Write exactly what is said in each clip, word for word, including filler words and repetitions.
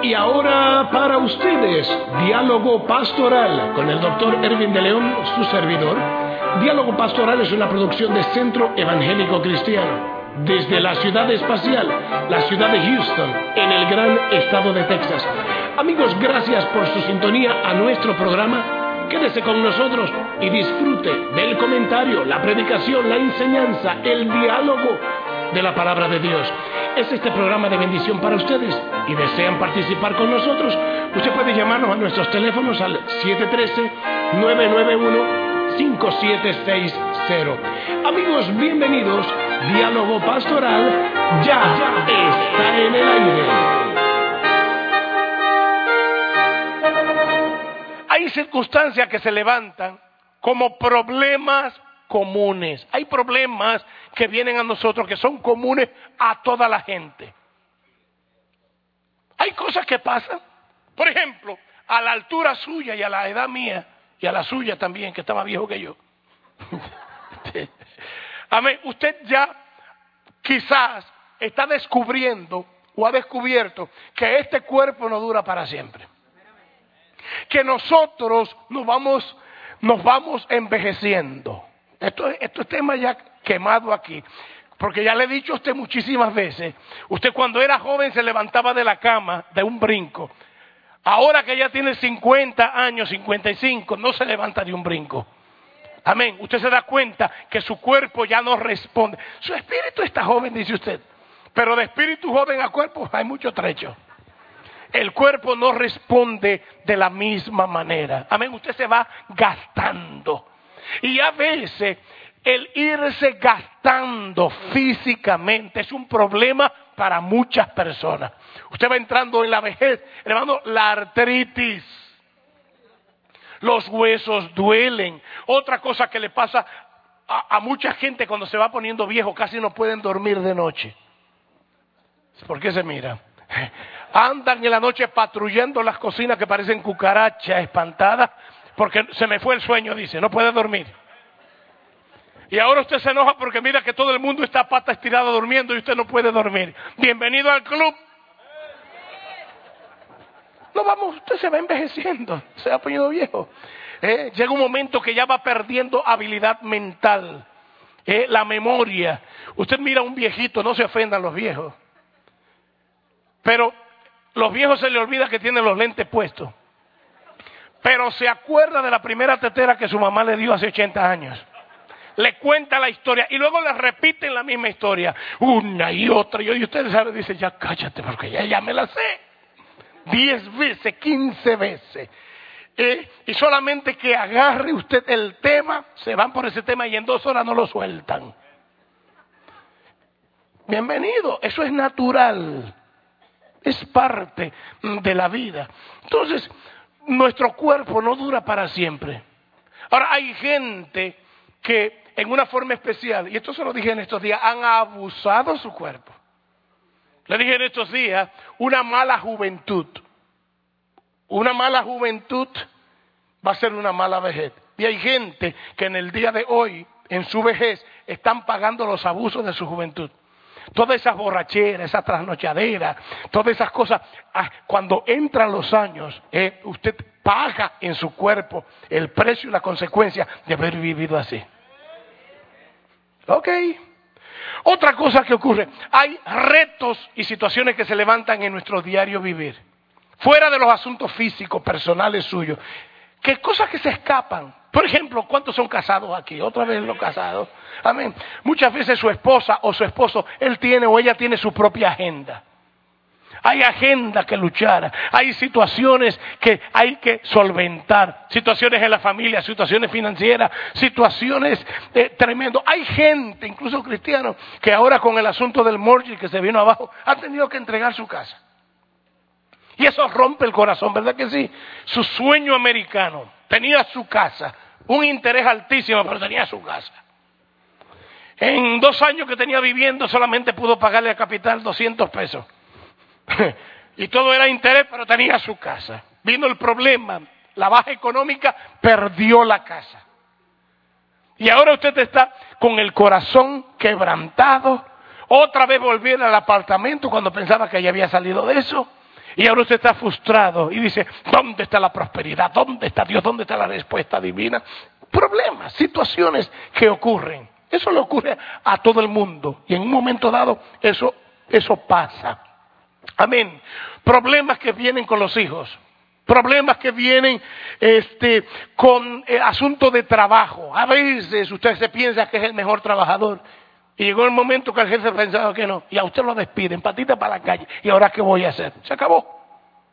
Y ahora para ustedes, Diálogo Pastoral con el doctor Erwin de León, su servidor. Diálogo Pastoral es una producción de Centro Evangélico Cristiano, desde la ciudad espacial, la ciudad de Houston, en el gran estado de Texas. Amigos, gracias por su sintonía a nuestro programa. Quédese con nosotros y disfrute del comentario, la predicación, la enseñanza, el diálogo de la palabra de Dios. Es este programa de bendición para ustedes y desean participar con nosotros. Usted puede llamarnos a nuestros teléfonos al siete uno tres, nueve nueve uno, cinco siete seis cero. Amigos, bienvenidos. Diálogo Pastoral ya, ya está en el aire. Hay circunstancias que se levantan como problemas comunes. Hay problemas que vienen a nosotros que son comunes a toda la gente. Hay cosas que pasan. Por ejemplo, a la altura suya y a la edad mía, y a la suya también, que está más viejo que yo. Amén. Usted ya quizás está descubriendo o ha descubierto que este cuerpo no dura para siempre. Que nosotros nos vamos, nos vamos envejeciendo. Esto, esto es tema ya quemado aquí. Porque ya le he dicho a usted muchísimas veces, usted cuando era joven se levantaba de la cama de un brinco. Ahora que ya tiene cincuenta años, cincuenta y cinco, no se levanta de un brinco. Amén. Usted se da cuenta que su cuerpo ya no responde. Su espíritu está joven, dice usted. Pero de espíritu joven a cuerpo hay mucho trecho. El cuerpo no responde de la misma manera. Amén. Usted se va gastando. Y a veces el irse gastando físicamente es un problema para muchas personas. Usted va entrando en la vejez, hermano, la artritis. Los huesos duelen. Otra cosa que le pasa a, a mucha gente cuando se va poniendo viejo, casi no pueden dormir de noche. ¿Por qué se mira? Andan en la noche patrullando las cocinas que parecen cucarachas espantadas, porque se me fue el sueño, dice, no puede dormir. Y ahora usted se enoja porque mira que todo el mundo está a pata estirada durmiendo y usted no puede dormir. Bienvenido al club. No vamos, usted se va envejeciendo, se va poniendo viejo. Eh, llega un momento que ya va perdiendo habilidad mental, eh, la memoria. Usted mira a un viejito, no se ofendan los viejos, pero los viejos se les olvida que tienen los lentes puestos. Pero se acuerda de la primera tetera que su mamá le dio hace ochenta años. Le cuenta la historia y luego le repiten la misma historia, una y otra. Y ustedes saben, dice, ya cállate porque ya, ya me la sé. Diez veces, quince veces. Eh, y solamente que agarre usted el tema, se van por ese tema y en dos horas no lo sueltan. Bienvenido, eso es natural. Es parte de la vida. Entonces, nuestro cuerpo no dura para siempre. Ahora, hay gente que en una forma especial, y esto se lo dije en estos días, han abusado su cuerpo. Le dije en estos días, una mala juventud. Una mala juventud va a ser una mala vejez. Y hay gente que en el día de hoy, en su vejez, están pagando los abusos de su juventud. Todas esas borracheras, esas trasnochaderas, todas esas cosas, cuando entran los años, eh, usted paga en su cuerpo el precio y la consecuencia de haber vivido así. Ok. Otra cosa que ocurre, hay retos y situaciones que se levantan en nuestro diario vivir, fuera de los asuntos físicos, personales suyos, que cosas que se escapan. Por ejemplo, ¿cuántos son casados aquí? Otra vez los casados. Amén. Muchas veces su esposa o su esposo, él tiene o ella tiene su propia agenda. Hay agenda que luchar, hay situaciones que hay que solventar, situaciones en la familia, situaciones financieras, situaciones eh, tremendas. Hay gente, incluso cristianos, que ahora con el asunto del mortgage que se vino abajo, han tenido que entregar su casa. Y eso rompe el corazón, ¿verdad que sí? Su sueño americano, tenía su casa, un interés altísimo, pero tenía su casa. En dos años que tenía viviendo solamente pudo pagarle al capital doscientos pesos. Y todo era interés, pero tenía su casa. Vino el problema, la baja económica, perdió la casa. Y ahora usted está con el corazón quebrantado. Otra vez volviendo al apartamento cuando pensaba que ya había salido de eso. Y ahora usted está frustrado y dice, ¿dónde está la prosperidad? ¿Dónde está Dios? ¿Dónde está la respuesta divina? Problemas, situaciones que ocurren. Eso le ocurre a todo el mundo. Y en un momento dado, eso, eso pasa. Amén. Problemas que vienen con los hijos. Problemas que vienen este, con el asunto de trabajo. A veces usted se piensa que es el mejor trabajador. Y llegó el momento que el jefe pensaba que no. Y a usted lo despiden, patita para la calle. ¿Y ahora qué voy a hacer? Se acabó.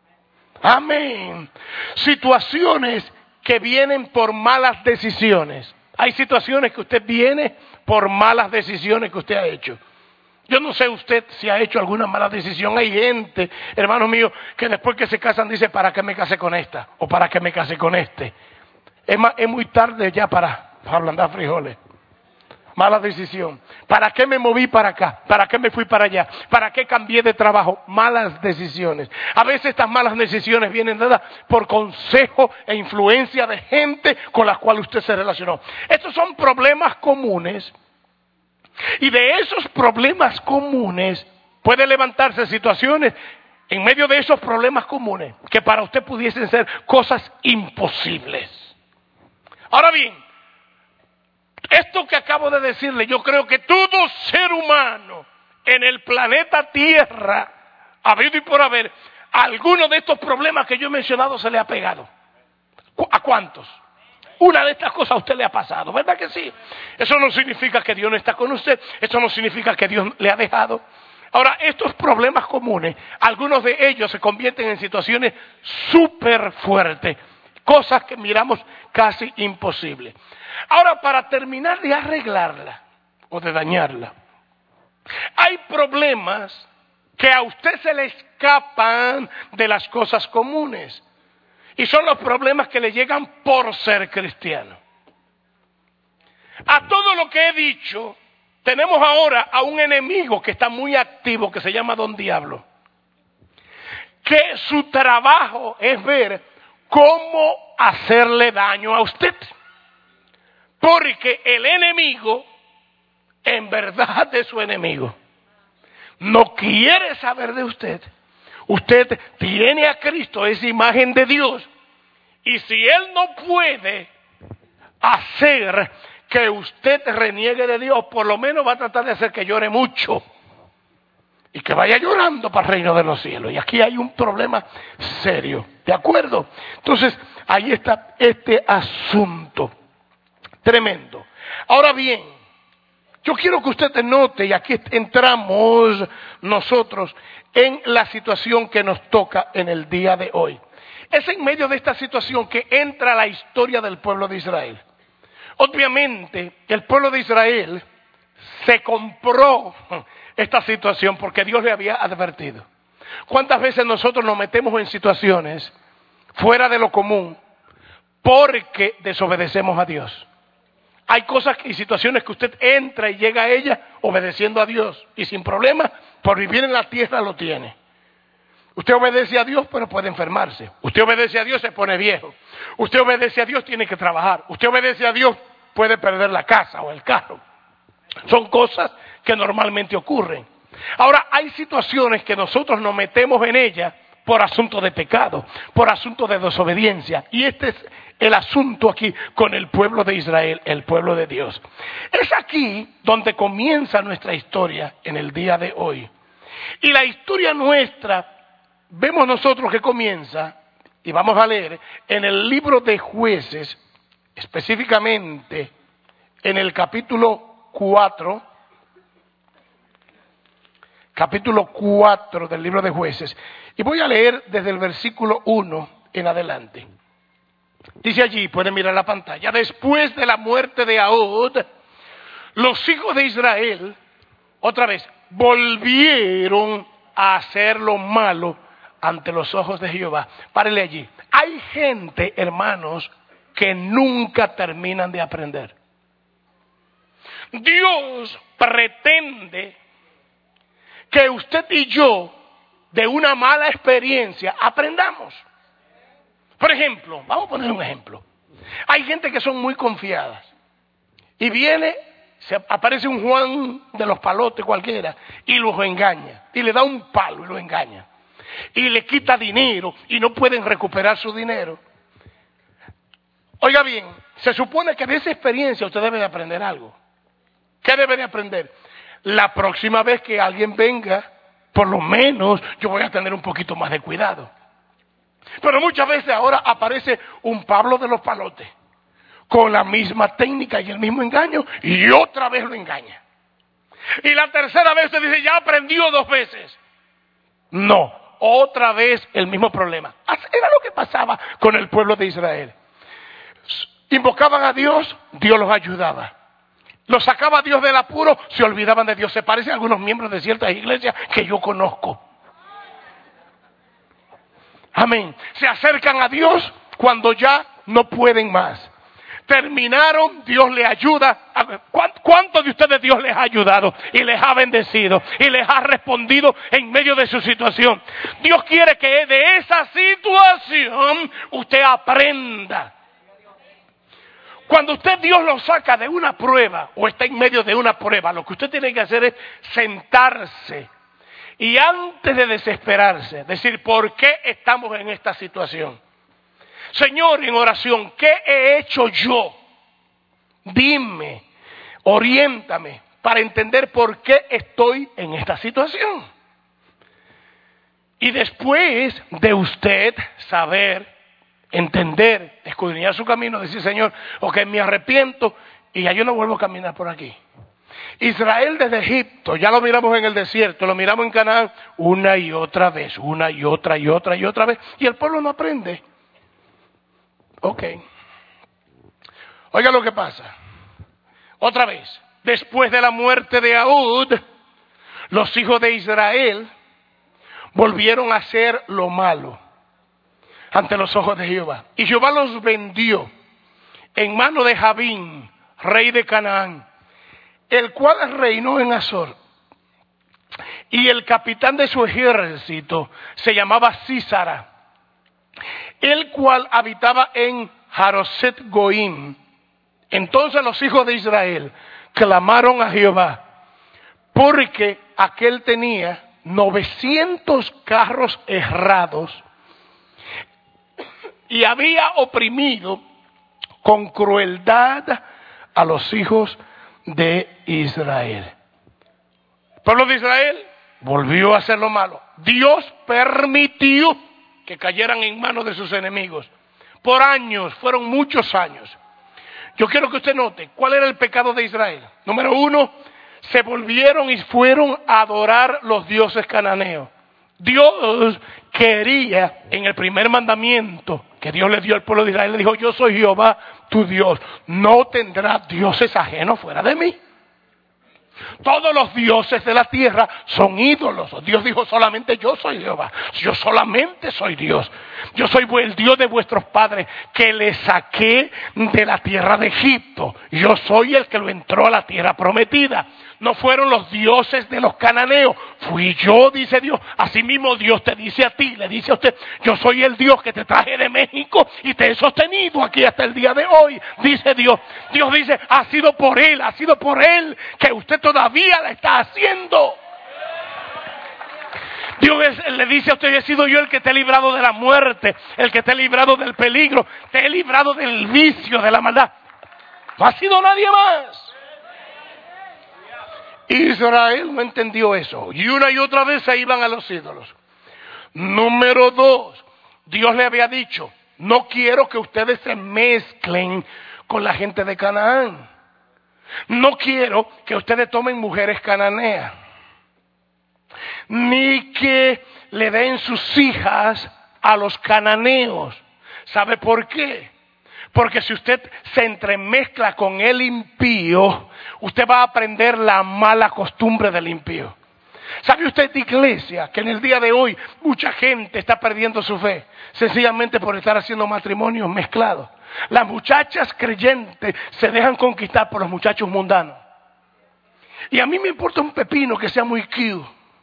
Amén. Situaciones que vienen por malas decisiones. Hay situaciones que usted viene por malas decisiones que usted ha hecho. Yo no sé usted si ha hecho alguna mala decisión. Hay gente, hermanos míos, que después que se casan dice, ¿para qué me casé con esta? O ¿para qué me casé con este? Es, más, es muy tarde ya para, para ablandar frijoles. Mala decisión. ¿Para qué me moví para acá? ¿Para qué me fui para allá? ¿Para qué cambié de trabajo? Malas decisiones. A veces estas malas decisiones vienen dadas por consejo e influencia de gente con la cual usted se relacionó. Estos son problemas comunes. Y de esos problemas comunes puede levantarse situaciones en medio de esos problemas comunes que para usted pudiesen ser cosas imposibles. Ahora bien, esto que acabo de decirle, yo creo que todo ser humano en el planeta Tierra, habido y por haber, alguno de estos problemas que yo he mencionado se le ha pegado. ¿A cuántos? Una de estas cosas a usted le ha pasado, ¿verdad que sí? Eso no significa que Dios no está con usted, eso no significa que Dios le ha dejado. Ahora, estos problemas comunes, algunos de ellos se convierten en situaciones súper fuertes, cosas que miramos casi imposibles. Ahora, para terminar de arreglarla o de dañarla, hay problemas que a usted se le escapan de las cosas comunes. Y son los problemas que le llegan por ser cristiano. A todo lo que he dicho, tenemos ahora a un enemigo que está muy activo, que se llama Don Diablo. Que su trabajo es ver cómo hacerle daño a usted. Porque el enemigo, en verdad es su enemigo. No quiere saber de usted. Usted tiene a Cristo, es imagen de Dios. Y si Él no puede hacer que usted reniegue de Dios, por lo menos va a tratar de hacer que llore mucho. Y que vaya llorando para el reino de los cielos. Y aquí hay un problema serio. ¿De acuerdo? Entonces, ahí está este asunto. Tremendo. Ahora bien, yo quiero que usted note, y aquí entramos nosotros en la situación que nos toca en el día de hoy. Es en medio de esta situación que entra la historia del pueblo de Israel. Obviamente, el pueblo de Israel se compró esta situación porque Dios le había advertido. ¿Cuántas veces nosotros nos metemos en situaciones fuera de lo común porque desobedecemos a Dios? Hay cosas y situaciones que usted entra y llega a ellas obedeciendo a Dios y sin problema, por vivir en la tierra lo tiene. Usted obedece a Dios, pero puede enfermarse. Usted obedece a Dios, se pone viejo. Usted obedece a Dios, tiene que trabajar. Usted obedece a Dios, puede perder la casa o el carro. Son cosas que normalmente ocurren. Ahora, hay situaciones que nosotros nos metemos en ellas por asunto de pecado, por asunto de desobediencia. Y este es el asunto aquí con el pueblo de Israel, el pueblo de Dios. Es aquí donde comienza nuestra historia en el día de hoy. Y la historia nuestra, vemos nosotros que comienza, y vamos a leer, en el libro de Jueces, específicamente en el capítulo cuatro, capítulo cuatro del libro de Jueces. Y voy a leer desde el versículo uno en adelante. Dice allí, pueden mirar la pantalla, después de la muerte de Ahud, los hijos de Israel, otra vez, volvieron a hacer lo malo ante los ojos de Jehová. Párele allí. Hay gente, hermanos, que nunca terminan de aprender. Dios pretende que usted y yo, de una mala experiencia, aprendamos. Por ejemplo, vamos a poner un ejemplo. Hay gente que son muy confiadas. Y viene, se aparece un Juan de los palotes cualquiera, y los engaña. Y le da un palo y lo engaña. y le quita dinero y no pueden recuperar su dinero. Oiga bien, se supone que de esa experiencia usted debe de aprender algo. ¿Qué debe de aprender? La próxima vez que alguien venga, por lo menos yo voy a tener un poquito más de cuidado. Pero muchas veces ahora aparece un Pablo de los palotes, con la misma técnica y el mismo engaño, y otra vez lo engaña. Y la tercera vez se dice, ya aprendió dos veces. No, otra vez el mismo problema. Era lo que pasaba con el pueblo de Israel. Invocaban a Dios, Dios los ayudaba. Los sacaba Dios del apuro, se olvidaban de Dios. Se parecen a algunos miembros de ciertas iglesias que yo conozco. Amén. Se acercan a Dios cuando ya no pueden más. Terminaron, Dios les ayuda. ¿Cuántos de ustedes Dios les ha ayudado y les ha bendecido y les ha respondido en medio de su situación? Dios quiere que de esa situación usted aprenda. Cuando usted Dios lo saca de una prueba o está en medio de una prueba, lo que usted tiene que hacer es sentarse y antes de desesperarse, decir, ¿por qué estamos en esta situación? Señor, en oración, ¿qué he hecho yo? Dime, oriéntame para entender por qué estoy en esta situación. Y después de usted saber, entender, escudriñar su camino, decir, Señor, ok, me arrepiento y ya yo no vuelvo a caminar por aquí. Israel desde Egipto, ya lo miramos en el desierto, lo miramos en Canaán una y otra vez, una y otra y otra y otra vez, y el pueblo no aprende. Ok. Oiga lo que pasa. Otra vez, después de la muerte de Ahud, los hijos de Israel volvieron a hacer lo malo ante los ojos de Jehová. Y Jehová los vendió en mano de Jabín, rey de Canaán, el cual reinó en Azor. Y el capitán de su ejército se llamaba Sísara, el cual habitaba en Haroset Goim. Entonces los hijos de Israel clamaron a Jehová, porque aquel tenía novecientos carros herrados y había oprimido con crueldad a los hijos de Israel. El pueblo de Israel volvió a hacer lo malo. Dios permitió que cayeran en manos de sus enemigos. Por años, fueron muchos años. Yo quiero que usted note, ¿cuál era el pecado de Israel? Número uno, se volvieron y fueron a adorar los dioses cananeos. Dios quería, en el primer mandamiento que Dios le dio al pueblo de Israel, le dijo, yo soy Jehová tu Dios, no tendrás dioses ajenos fuera de mí. Todos los dioses de la tierra son ídolos. Dios dijo, solamente yo soy Jehová. Yo solamente soy Dios. Yo soy el Dios de vuestros padres que les saqué de la tierra de Egipto. Yo soy el que lo entró a la tierra prometida. No fueron los dioses de los cananeos. Fui yo, dice Dios. Asimismo Dios te dice a ti, le dice a usted, yo soy el Dios que te traje de México y te he sostenido aquí hasta el día de hoy, dice Dios. Dios dice, ha sido por Él, ha sido por Él que usted todavía la está haciendo. Dios es, le dice a usted, he sido yo el que te he librado de la muerte, el que te he librado del peligro, te he librado del vicio, de la maldad. No ha sido nadie más. Israel no entendió eso y una y otra vez se iban a los ídolos. Número dos, Dios le había dicho, no quiero que ustedes se mezclen con la gente de Canaán. No quiero que ustedes tomen mujeres cananeas, ni que le den sus hijas a los cananeos. ¿Sabe por qué? Porque si usted se entremezcla con el impío, usted va a aprender la mala costumbre del impío. ¿Sabe usted, iglesia, que en el día de hoy mucha gente está perdiendo su fe sencillamente por estar haciendo matrimonios mezclados? Las muchachas creyentes se dejan conquistar por los muchachos mundanos. Y a mí me importa un pepino que sea muy cute.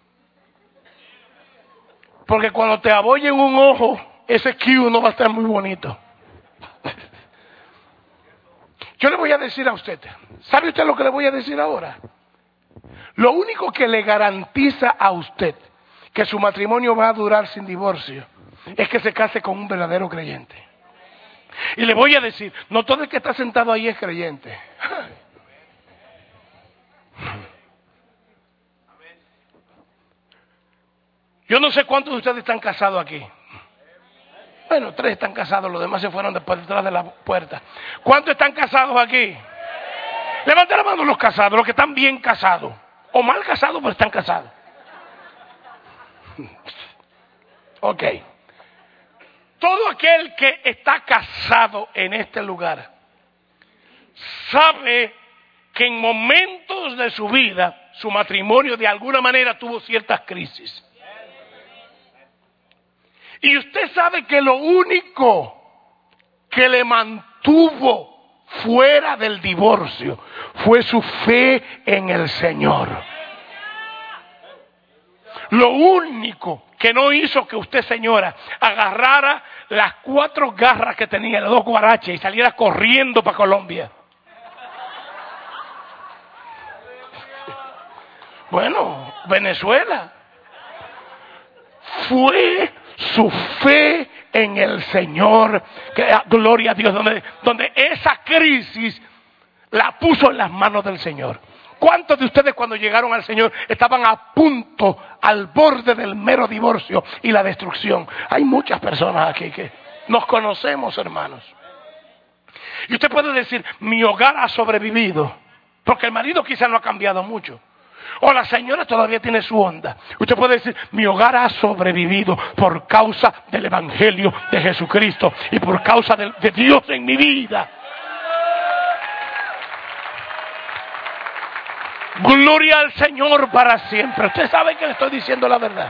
Porque cuando te abollen un ojo, ese cute no va a estar muy bonito. Yo le voy a decir a usted, ¿sabe usted lo que le voy a decir ahora? Lo único que le garantiza a usted que su matrimonio va a durar sin divorcio es que se case con un verdadero creyente. Y le voy a decir, no todo el que está sentado ahí es creyente. Yo no sé cuántos de ustedes están casados aquí. Bueno, tres están casados, los demás se fueron después detrás de la puerta. ¿Cuántos están casados aquí? Levanten la mano los casados, los que están bien casados. O mal casados, pero están casados. Ok. Todo aquel que está casado en este lugar sabe que en momentos de su vida, su matrimonio de alguna manera tuvo ciertas crisis. Y usted sabe que lo único que le mantuvo fuera del divorcio fue su fe en el Señor. Lo único que no hizo que usted, señora, agarrara las cuatro garras que tenía, los dos guaraches, y saliera corriendo para Colombia. Bueno, Venezuela. Fue su fe en el Señor, que, gloria a Dios, donde, donde esa crisis la puso en las manos del Señor. ¿Cuántos de ustedes cuando llegaron al Señor estaban a punto, al borde del mero divorcio y la destrucción? Hay muchas personas aquí que nos conocemos, hermanos. Y usted puede decir, mi hogar ha sobrevivido, porque el marido quizá no ha cambiado mucho. O la señora todavía tiene su onda. Usted puede decir, mi hogar ha sobrevivido por causa del Evangelio de Jesucristo y por causa de, de Dios en mi vida. Gloria al Señor para siempre. Usted sabe que le estoy diciendo la verdad.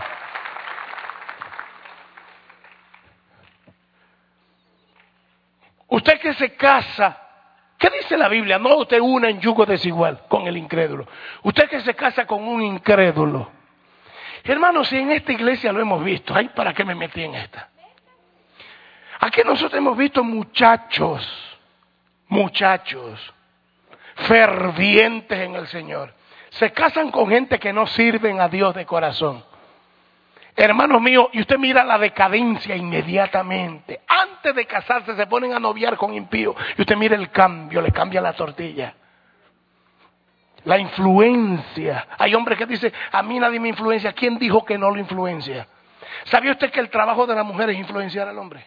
Usted que se casa, ¿qué dice la Biblia? No te una en yugo desigual con el incrédulo. Usted que se casa con un incrédulo. Hermanos, si en esta iglesia lo hemos visto, ¿ay, para qué me metí en esta? Aquí nosotros hemos visto muchachos, muchachos, fervientes en el Señor. Se casan con gente que no sirven a Dios de corazón. Hermanos míos, y usted mira la decadencia inmediatamente. Antes de casarse se ponen a noviar con impíos. Y usted mira el cambio, le cambia la tortilla. La influencia. Hay hombres que dicen, a mí nadie me influencia. ¿Quién dijo que no lo influencia? ¿Sabía usted que el trabajo de la mujer es influenciar al hombre?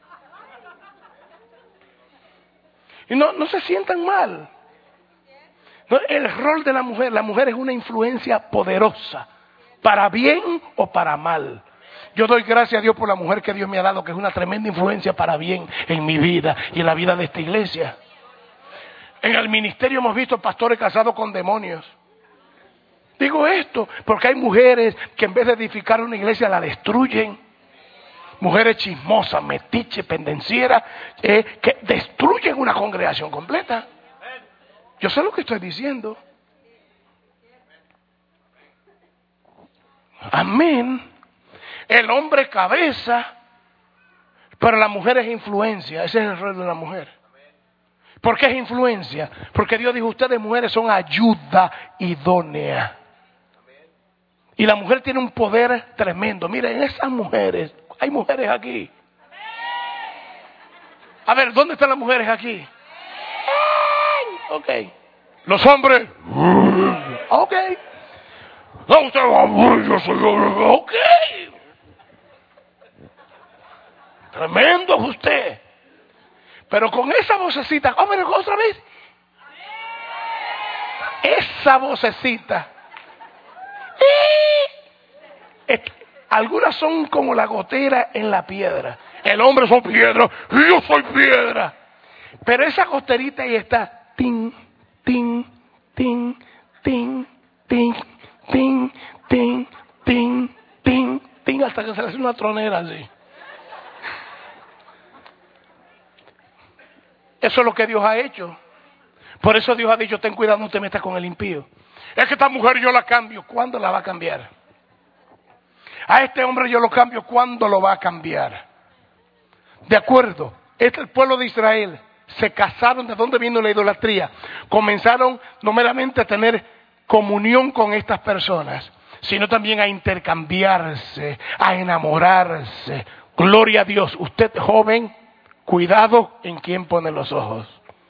Y no, no se sientan mal. No, el rol de la mujer, la mujer es una influencia poderosa. Para bien o para mal. Yo doy gracias a Dios por la mujer que Dios me ha dado, que es una tremenda influencia para bien en mi vida y en la vida de esta iglesia. En el ministerio hemos visto pastores casados con demonios. Digo esto porque hay mujeres que en vez de edificar una iglesia la destruyen. Mujeres chismosas, metiches, pendencieras, eh, que destruyen una congregación completa. Yo sé lo que estoy diciendo. Amén. El hombre es cabeza, pero la mujer es influencia. Ese es el rol de la mujer. ¿Por qué es influencia? Porque Dios dijo, ustedes mujeres son ayuda idónea. Y la mujer tiene un poder tremendo. Miren, esas mujeres, hay mujeres aquí. A ver, ¿dónde están las mujeres aquí? Ok. Los hombres. Ok. No, usted va, yo soy yo. Ok. Tremendo es usted. Pero con esa vocecita, oh, pero otra vez. Esa vocecita. Eh, algunas son como la gotera en la piedra. El hombre son piedra y yo soy piedra. Pero esa goterita ahí está. Tin, tin, tin, tin, tin. Ting, ting, ting, ting, ting, hasta que se le hace una tronera así. Eso es lo que Dios ha hecho. Por eso Dios ha dicho, ten cuidado, no te metas con el impío. Es que esta mujer yo la cambio. ¿Cuándo la va a cambiar? A este hombre yo lo cambio. ¿Cuándo lo va a cambiar? De acuerdo. Este es el pueblo de Israel. Se casaron. ¿De dónde vino la idolatría? Comenzaron no meramente a tener comunión con estas personas, sino también a intercambiarse, a enamorarse. Gloria a Dios. Usted, joven, cuidado en quién pone los ojos.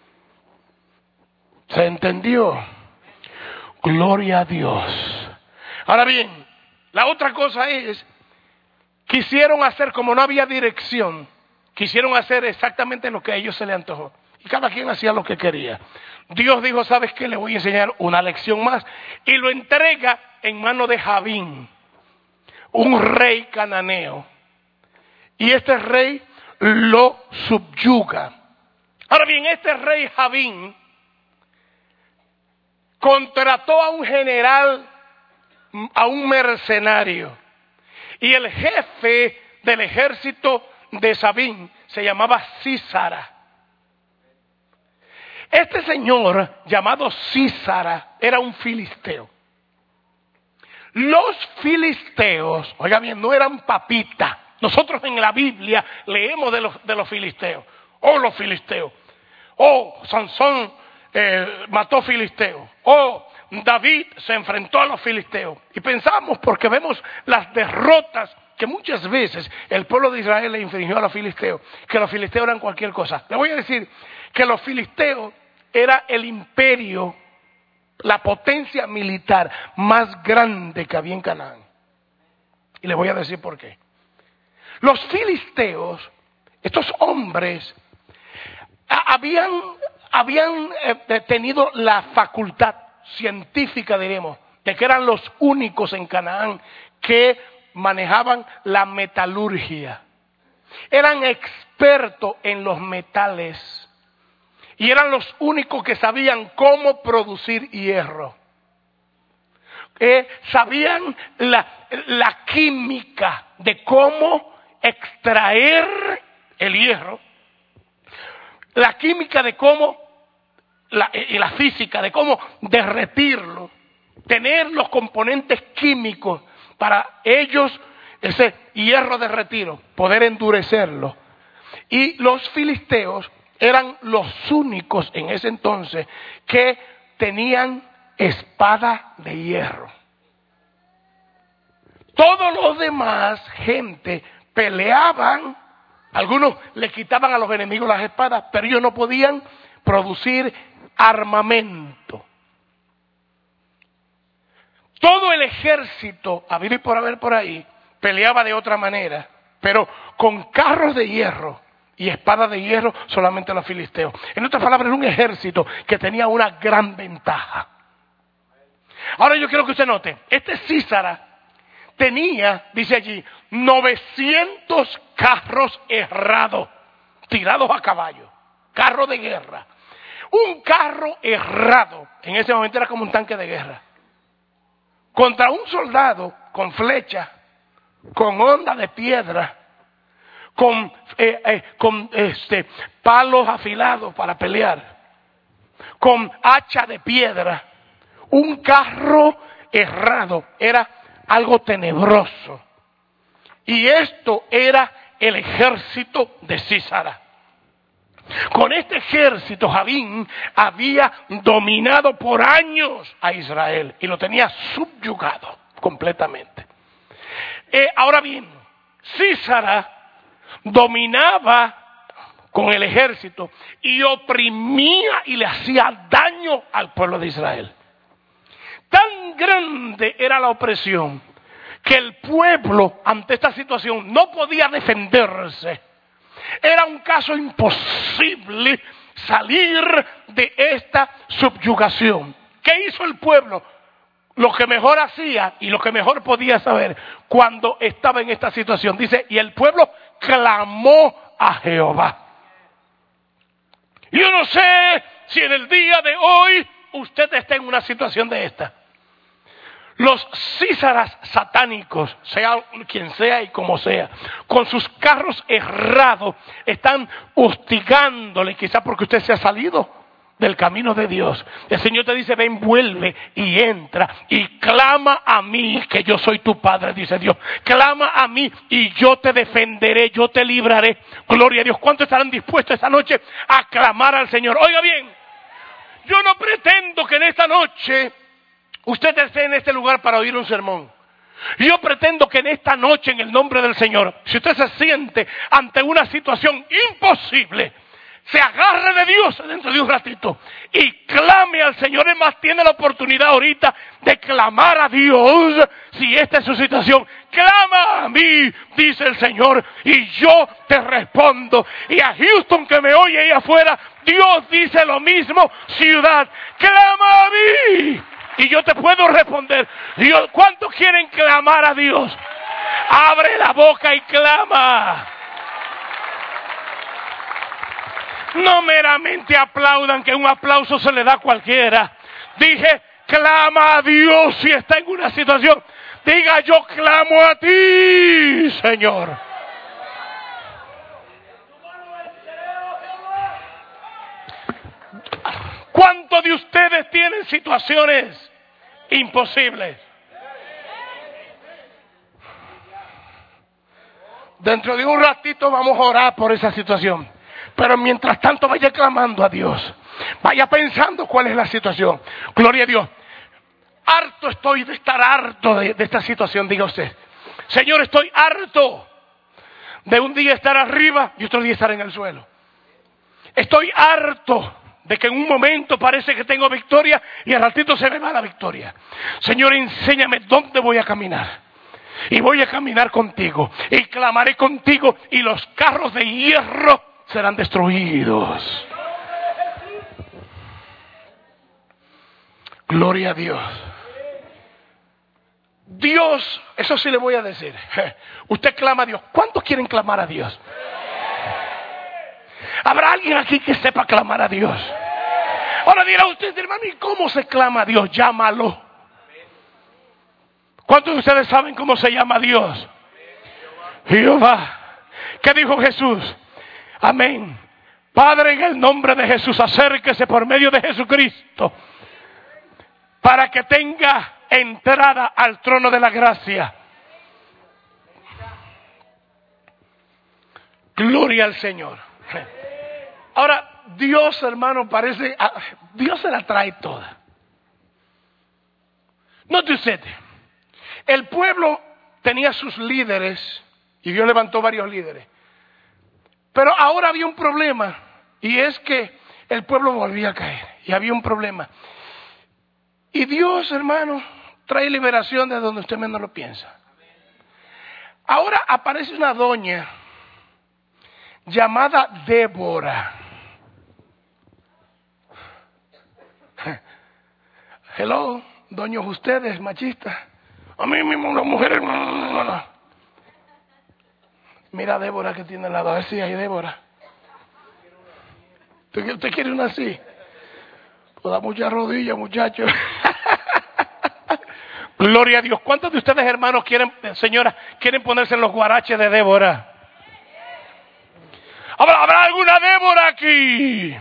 ¿Se entendió? Gloria a Dios. Ahora bien, la otra cosa es, quisieron hacer, como no había dirección, quisieron hacer exactamente lo que a ellos se les antojó. Y cada quien hacía lo que quería. Dios dijo, ¿sabes qué? Le voy a enseñar una lección más. Y lo entrega en manos de Jabín, un rey cananeo. Y este rey lo subyuga. Ahora bien, este rey Jabín contrató a un general, a un mercenario. Y el jefe del ejército de Jabín se llamaba Sísara. Este señor llamado Sísara era un filisteo. Los filisteos, oiga bien, no eran papitas. Nosotros en la Biblia leemos de los, de los filisteos. Oh, los filisteos. Oh, Sansón eh, mató filisteos. Oh, David se enfrentó a los filisteos. Y pensamos, porque vemos las derrotas que muchas veces el pueblo de Israel le infringió a los filisteos, que los filisteos eran cualquier cosa. Le voy a decir que los filisteos era el imperio, la potencia militar más grande que había en Canaán. Y le voy a decir por qué. Los filisteos, estos hombres, habían, habían eh, tenido la facultad científica, diremos, de que eran los únicos en Canaán que manejaban la metalurgia. Eran expertos en los metales. Y eran los únicos que sabían cómo producir hierro. Eh, sabían la, la química de cómo extraer el hierro. La química de cómo, la, y la física de cómo derretirlo. Tener los componentes químicos para ellos, ese hierro derretido, poder endurecerlo. Y los filisteos eran los únicos en ese entonces que tenían espada de hierro. Todos los demás gente peleaban, algunos le quitaban a los enemigos las espadas, pero ellos no podían producir armamento. Todo el ejército, a vivir por haber por ahí, peleaba de otra manera, pero con carros de hierro y espada de hierro solamente los filisteos. En otras palabras, era un ejército que tenía una gran ventaja. Ahora yo quiero que usted note, este Sísara tenía, dice allí, novecientos carros herrados, tirados a caballo, carro de guerra. Un carro herrado, en ese momento era como un tanque de guerra. Contra un soldado con flecha, con honda de piedra, con, eh, eh, con este, palos afilados para pelear, con hacha de piedra. Un carro herrado era algo tenebroso. Y esto era el ejército de Sísara. Con este ejército Jabín había dominado por años a Israel y lo tenía subyugado completamente. Eh, ahora bien, Sísara dominaba con el ejército y oprimía y le hacía daño al pueblo de Israel. Tan grande era la opresión que el pueblo ante esta situación no podía defenderse. Era un caso imposible salir de esta subyugación. ¿Qué hizo el pueblo? Lo que mejor hacía y lo que mejor podía saber cuando estaba en esta situación. Dice, y el pueblo clamó a Jehová. Yo no sé si en el día de hoy usted está en una situación de esta. Los Sísaras satánicos, sea quien sea y como sea, con sus carros errados, están hostigándole, quizás porque usted se ha salido del camino de Dios. El Señor te dice, ven, vuelve y entra y clama a mí, que yo soy tu Padre, dice Dios. Clama a mí y yo te defenderé, yo te libraré. Gloria a Dios. ¿Cuántos estarán dispuestos esta noche a clamar al Señor? Oiga bien, yo no pretendo que en esta noche usted esté en este lugar para oír un sermón. Yo pretendo que en esta noche, en el nombre del Señor, si usted se siente ante una situación imposible, se agarre de Dios dentro de un ratito y clame al Señor. Es más, tiene la oportunidad ahorita de clamar a Dios. Si esta es su situación, clama a mí, dice el Señor, y yo te respondo. Y a Houston, que me oye ahí afuera, Dios dice lo mismo: ciudad, clama a mí y yo te puedo responder. Dios, ¿cuántos quieren clamar a Dios? Abre la boca y clama. No meramente aplaudan, que un aplauso se le da a cualquiera. Dije, clama a Dios si está en una situación. Diga, yo clamo a ti, Señor. ¿Cuántos de ustedes tienen situaciones imposibles? Dentro de un ratito vamos a orar por esa situación. Pero mientras tanto vaya clamando a Dios. Vaya pensando cuál es la situación. Gloria a Dios. Harto estoy de estar harto de, de esta situación, diga usted. Señor, estoy harto de un día estar arriba y otro día estar en el suelo. Estoy harto de que en un momento parece que tengo victoria y al ratito se me va la victoria. Señor, enséñame dónde voy a caminar. Y voy a caminar contigo. Y clamaré contigo y los carros de hierro serán destruidos. Gloria a Dios. Dios, eso sí le voy a decir. Usted clama a Dios. ¿Cuántos quieren clamar a Dios? ¿Habrá alguien aquí que sepa clamar a Dios? Ahora dirá usted, hermano, ¿y cómo se clama a Dios? Llámalo. ¿Cuántos de ustedes saben cómo se llama a Dios? Jehová. ¿Qué dijo Jesús? Amén. Padre, en el nombre de Jesús, acérquese por medio de Jesucristo para que tenga entrada al trono de la gracia. Gloria al Señor. Ahora, Dios, hermano, parece, Dios se la trae toda. Note usted, el pueblo tenía sus líderes y Dios levantó varios líderes. Pero ahora había un problema, y es que el pueblo volvía a caer, y había un problema. Y Dios, hermano, trae liberación de donde usted menos lo piensa. Ahora aparece una doña llamada Débora. Hello, doños ustedes, machistas. A mí mismo las mujeres no, no, no. Mira a Débora que tiene al lado. A ver si hay Débora. ¿Usted, usted quiere una así? Pues da muchas rodillas, muchachos. Gloria a Dios. ¿Cuántos de ustedes, hermanos, quieren, señoras, quieren ponerse en los guaraches de Débora? ¿Habrá, ¿habrá alguna Débora aquí?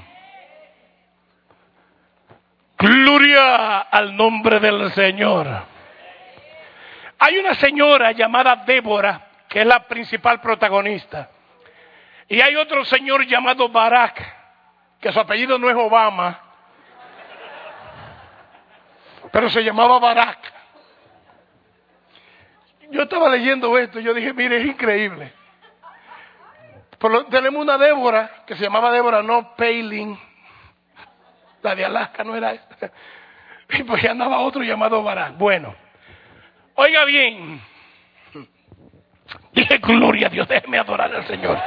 Gloria al nombre del Señor. Hay una señora llamada Débora, que es la principal protagonista. Y hay otro señor llamado Barak, que su apellido no es Obama, pero se llamaba Barak. Yo estaba leyendo esto y yo dije, mire, es increíble. Por lo, tenemos una Débora, que se llamaba Débora, no Palin, la de Alaska, no era esta. Y pues ya andaba otro llamado Barak. Bueno, oiga bien. Dije, gloria a Dios, déjeme adorar al Señor.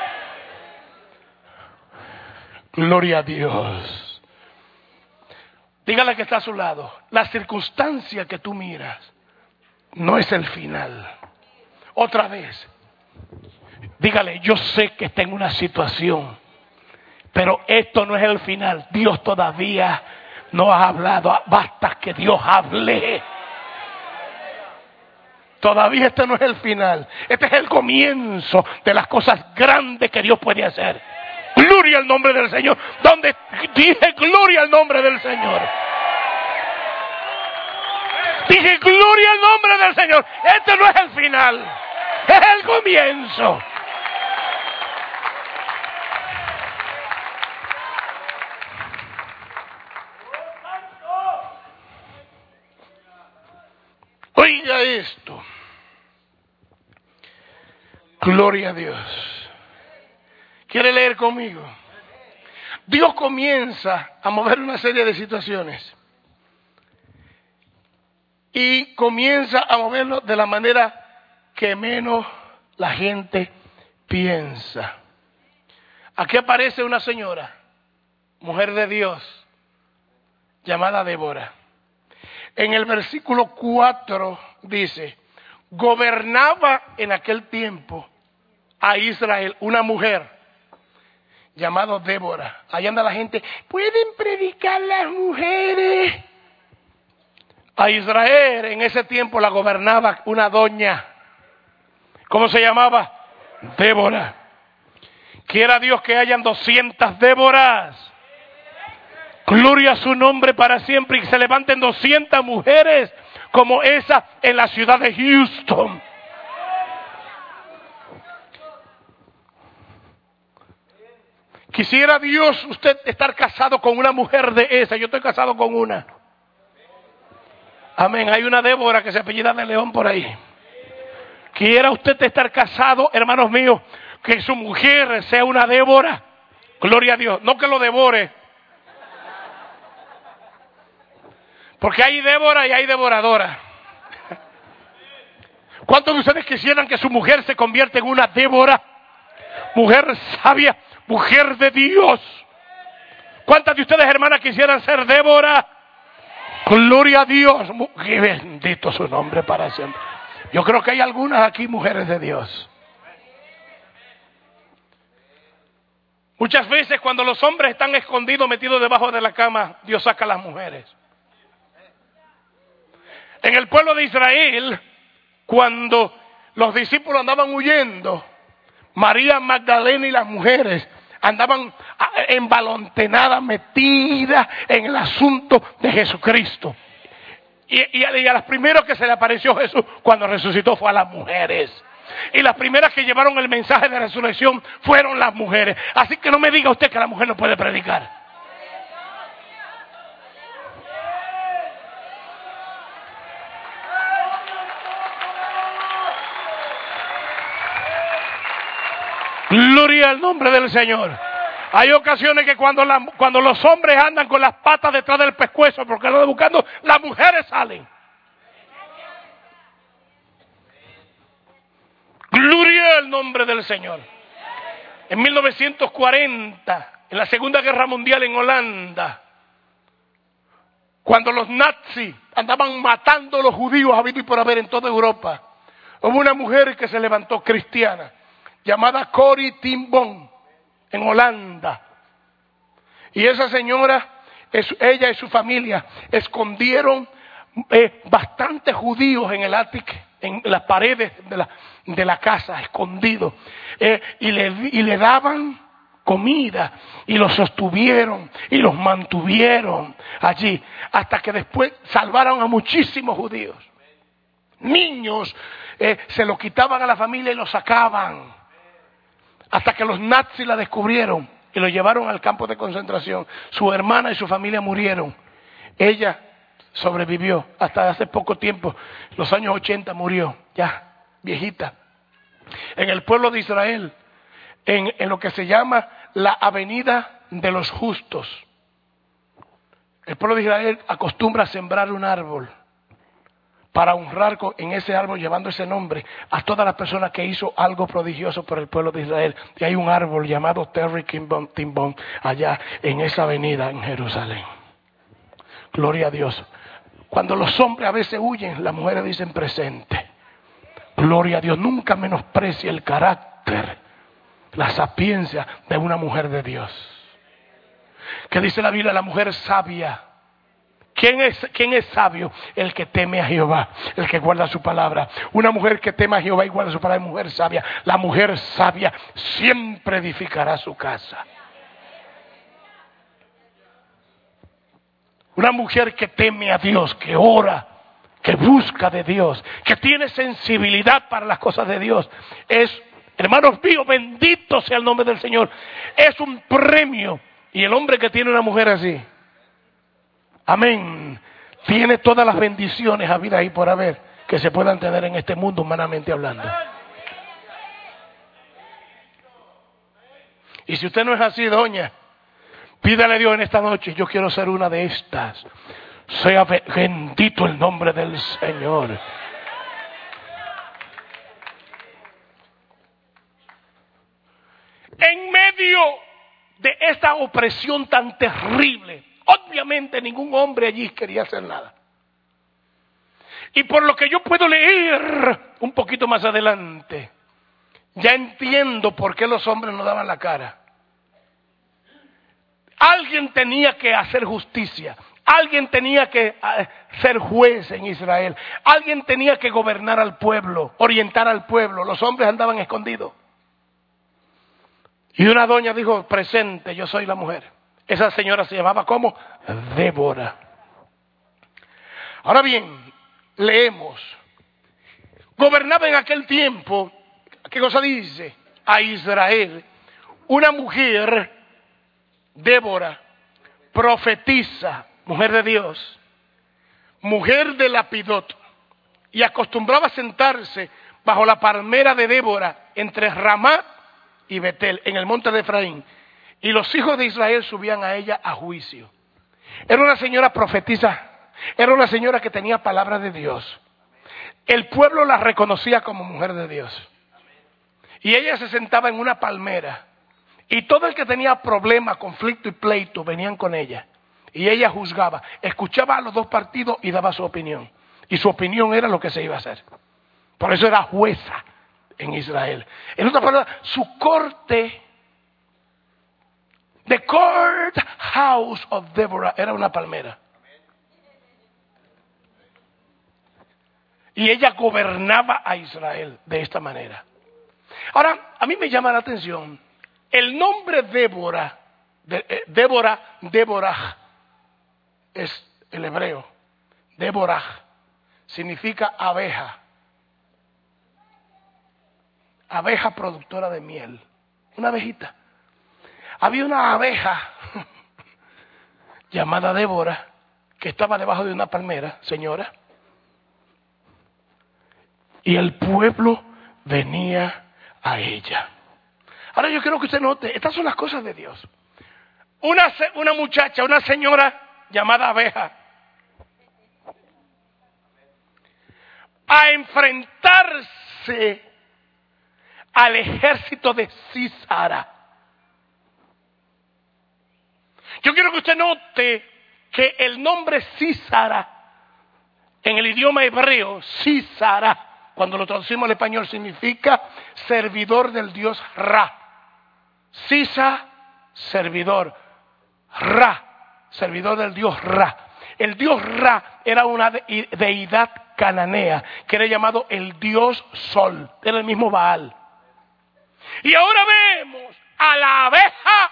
Gloria a Dios. Dígale que está a su lado. La circunstancia que tú miras no es el final. Otra vez. Dígale, yo sé que está en una situación, pero esto no es el final. Dios todavía no ha hablado. Basta que Dios hable. Todavía este no es el final. Este es el comienzo de las cosas grandes que Dios puede hacer. Gloria al nombre del Señor. Donde dije gloria al nombre del Señor. Dije gloria al nombre del Señor. Este no es el final. Es el comienzo. Oiga esto. Gloria a Dios. ¿Quiere leer conmigo? Dios comienza a mover una serie de situaciones. Y comienza a moverlo de la manera que menos la gente piensa. Aquí aparece una señora, mujer de Dios, llamada Débora. En el versículo cuatro dice, gobernaba en aquel tiempo a Israel una mujer llamada Débora. Allá anda la gente, ¿pueden predicar las mujeres? A Israel en ese tiempo la gobernaba una doña. ¿Cómo se llamaba? Débora. Quiera Dios que hayan doscientas Déboras. Gloria a su nombre para siempre. Y se levanten doscientas mujeres como esa en la ciudad de Houston. Quisiera Dios usted estar casado con una mujer de esa. Yo estoy casado con una. Amén. Hay una Débora que se apellida de León por ahí. Quiera usted estar casado, hermanos míos, que su mujer sea una Débora. Gloria a Dios. No que lo devore. Porque hay Débora y hay devoradora. ¿Cuántos de ustedes quisieran que su mujer se convierta en una Débora? Mujer sabia, mujer de Dios. ¿Cuántas de ustedes, hermanas, quisieran ser Débora? Gloria a Dios. Qué bendito su nombre para siempre. Yo creo que hay algunas aquí mujeres de Dios. Muchas veces cuando los hombres están escondidos, metidos debajo de la cama, Dios saca a las mujeres. En el pueblo de Israel, cuando los discípulos andaban huyendo, María Magdalena y las mujeres andaban embalontenadas, metidas en el asunto de Jesucristo. Y, y, a, y a las primeras que se le apareció Jesús cuando resucitó fue a las mujeres. Y las primeras que llevaron el mensaje de resurrección fueron las mujeres. Así que no me diga usted que la mujer no puede predicar. Gloria al nombre del Señor. Hay ocasiones que cuando, la, cuando los hombres andan con las patas detrás del pescuezo porque andan buscando, las mujeres salen. Gloria al nombre del Señor. En mil novecientos cuarenta, en la Segunda Guerra Mundial en Holanda, cuando los nazis andaban matando a los judíos habido y por haber en toda Europa, hubo una mujer que se levantó cristiana, llamada Corrie ten Boom, en Holanda. Y esa señora, ella y su familia, escondieron eh, bastantes judíos en el ático, en las paredes de la, de la casa, escondidos. Eh, y, le, y le daban comida, y los sostuvieron, y los mantuvieron allí, hasta que después salvaron a muchísimos judíos. Niños eh, se lo quitaban a la familia y lo sacaban. Hasta que los nazis la descubrieron y lo llevaron al campo de concentración. Su hermana y su familia murieron. Ella sobrevivió hasta hace poco tiempo. Los años ochenta murió, ya viejita. En el pueblo de Israel, en, en lo que se llama la Avenida de los Justos. El pueblo de Israel acostumbra a sembrar un árbol para honrar en ese árbol, llevando ese nombre, a todas las personas que hizo algo prodigioso por el pueblo de Israel. Y hay un árbol llamado Terry ten Boom allá en esa avenida en Jerusalén. Gloria a Dios. Cuando los hombres a veces huyen, las mujeres dicen presente. Gloria a Dios. Nunca menosprecie el carácter, la sapiencia de una mujer de Dios. ¿Qué dice la Biblia? La mujer sabia. ¿Quién es, ¿Quién es sabio? El que teme a Jehová, el que guarda su palabra. Una mujer que teme a Jehová y guarda su palabra es mujer sabia. La mujer sabia siempre edificará su casa. Una mujer que teme a Dios, que ora, que busca de Dios, que tiene sensibilidad para las cosas de Dios, es, hermanos míos, bendito sea el nombre del Señor, es un premio. Y el hombre que tiene una mujer así, amén, tiene todas las bendiciones habidas y por haber. que se puedan tener en este mundo humanamente hablando. Y si usted no es así, doña, pídale a Dios en esta noche: yo quiero ser una de estas. Sea bendito el nombre del Señor. En medio de esta opresión tan terrible, obviamente ningún hombre allí quería hacer nada. Y por lo que yo puedo leer un poquito más adelante, ya entiendo por qué los hombres no daban la cara. Alguien tenía que hacer justicia. Alguien tenía que ser juez en Israel. Alguien tenía que gobernar al pueblo, orientar al pueblo. Los hombres andaban escondidos. Y una doña dijo: presente, yo soy la mujer. Esa señora se llamaba ¿cómo? Débora. Ahora bien, leemos. Gobernaba en aquel tiempo, ¿qué cosa dice? A Israel una mujer, Débora, profetisa, mujer de Dios, mujer de Lapidot, y acostumbraba sentarse bajo la palmera de Débora entre Ramá y Betel, en el monte de Efraín, y los hijos de Israel subían a ella a juicio. Era una señora profetisa, era una señora que tenía palabra de Dios. El pueblo la reconocía como mujer de Dios. Y ella se sentaba en una palmera, y todo el que tenía problema, conflicto y pleito venían con ella. Y ella juzgaba, escuchaba a los dos partidos y daba su opinión. Y su opinión era lo que se iba a hacer. Por eso era jueza en Israel. En otras palabras, su corte, the court house of Deborah, era una palmera. Y ella gobernaba a Israel de esta manera. Ahora, a mí me llama la atención el nombre Débora, de, eh, Débora, Débora, es el hebreo. Débora significa abeja. Abeja productora de miel. Una abejita. Había una abeja llamada Débora que estaba debajo de una palmera, señora. Y el pueblo venía a ella. Ahora yo quiero que usted note, estas son las cosas de Dios. Una, una muchacha, una señora llamada abeja, a enfrentarse al ejército de Sísara. Yo quiero que usted note que el nombre Sísara, en el idioma hebreo, Sísara, cuando lo traducimos al español, significa servidor del dios Ra. Sisa, servidor. Ra, servidor del dios Ra. El dios Ra era una deidad cananea que era llamado el dios Sol. Era el mismo Baal. Y ahora vemos a la abeja,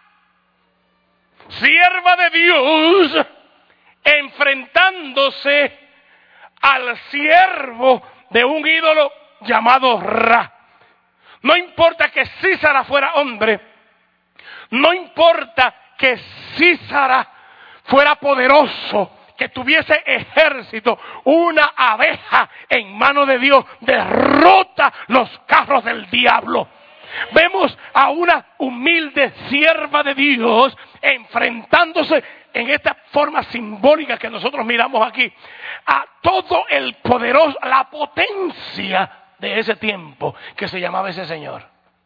sierva de Dios, enfrentándose al siervo de un ídolo llamado Ra. No importa que Sísara fuera hombre, no importa que Sísara fuera poderoso, que tuviese ejército, una abeja en mano de Dios derrota los carros del diablo. Vemos a una humilde sierva de Dios enfrentándose en esta forma simbólica que nosotros miramos aquí a todo el poderoso, la potencia de ese tiempo que se llamaba ese señor.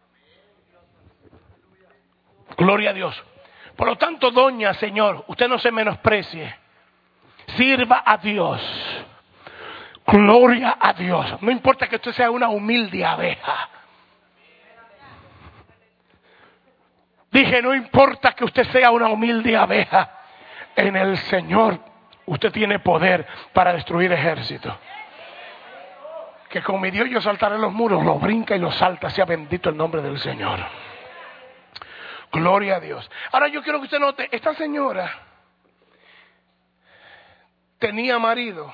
Gloria a Dios. Por lo tanto, doña, señor, usted no se menosprecie. Sirva a Dios. Gloria a Dios. No importa que usted sea una humilde abeja. Dije, no importa que usted sea una humilde abeja. En el Señor usted tiene poder para destruir ejércitos. Que con mi Dios yo saltaré los muros, los brinca y los salta. Sea bendito el nombre del Señor. Gloria a Dios. Ahora yo quiero que usted note, esta señora tenía marido.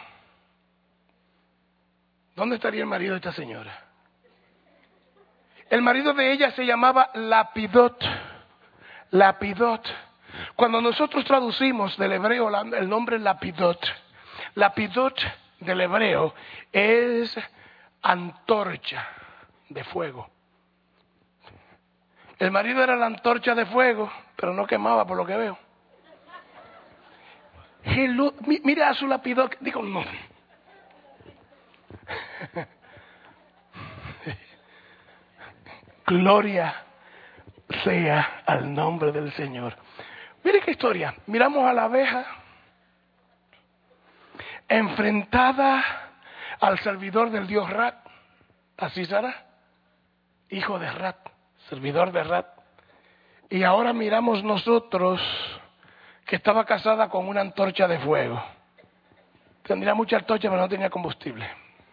¿Dónde estaría el marido de esta señora? El marido de ella se llamaba Lapidot. Lapidot. Cuando nosotros traducimos del hebreo el nombre Lapidot, Lapidot del hebreo es antorcha de fuego. El marido era la antorcha de fuego, pero no quemaba por lo que veo. Hello, mira a su lapidor, digo, no. Gloria sea al nombre del Señor. Mire qué historia. Miramos a la abeja enfrentada al servidor del dios Rat, a Sísara, hijo de Rat, servidor de Rat. Y ahora miramos nosotros que estaba casada con una antorcha de fuego. Tendría mucha antorcha, pero no tenía combustible.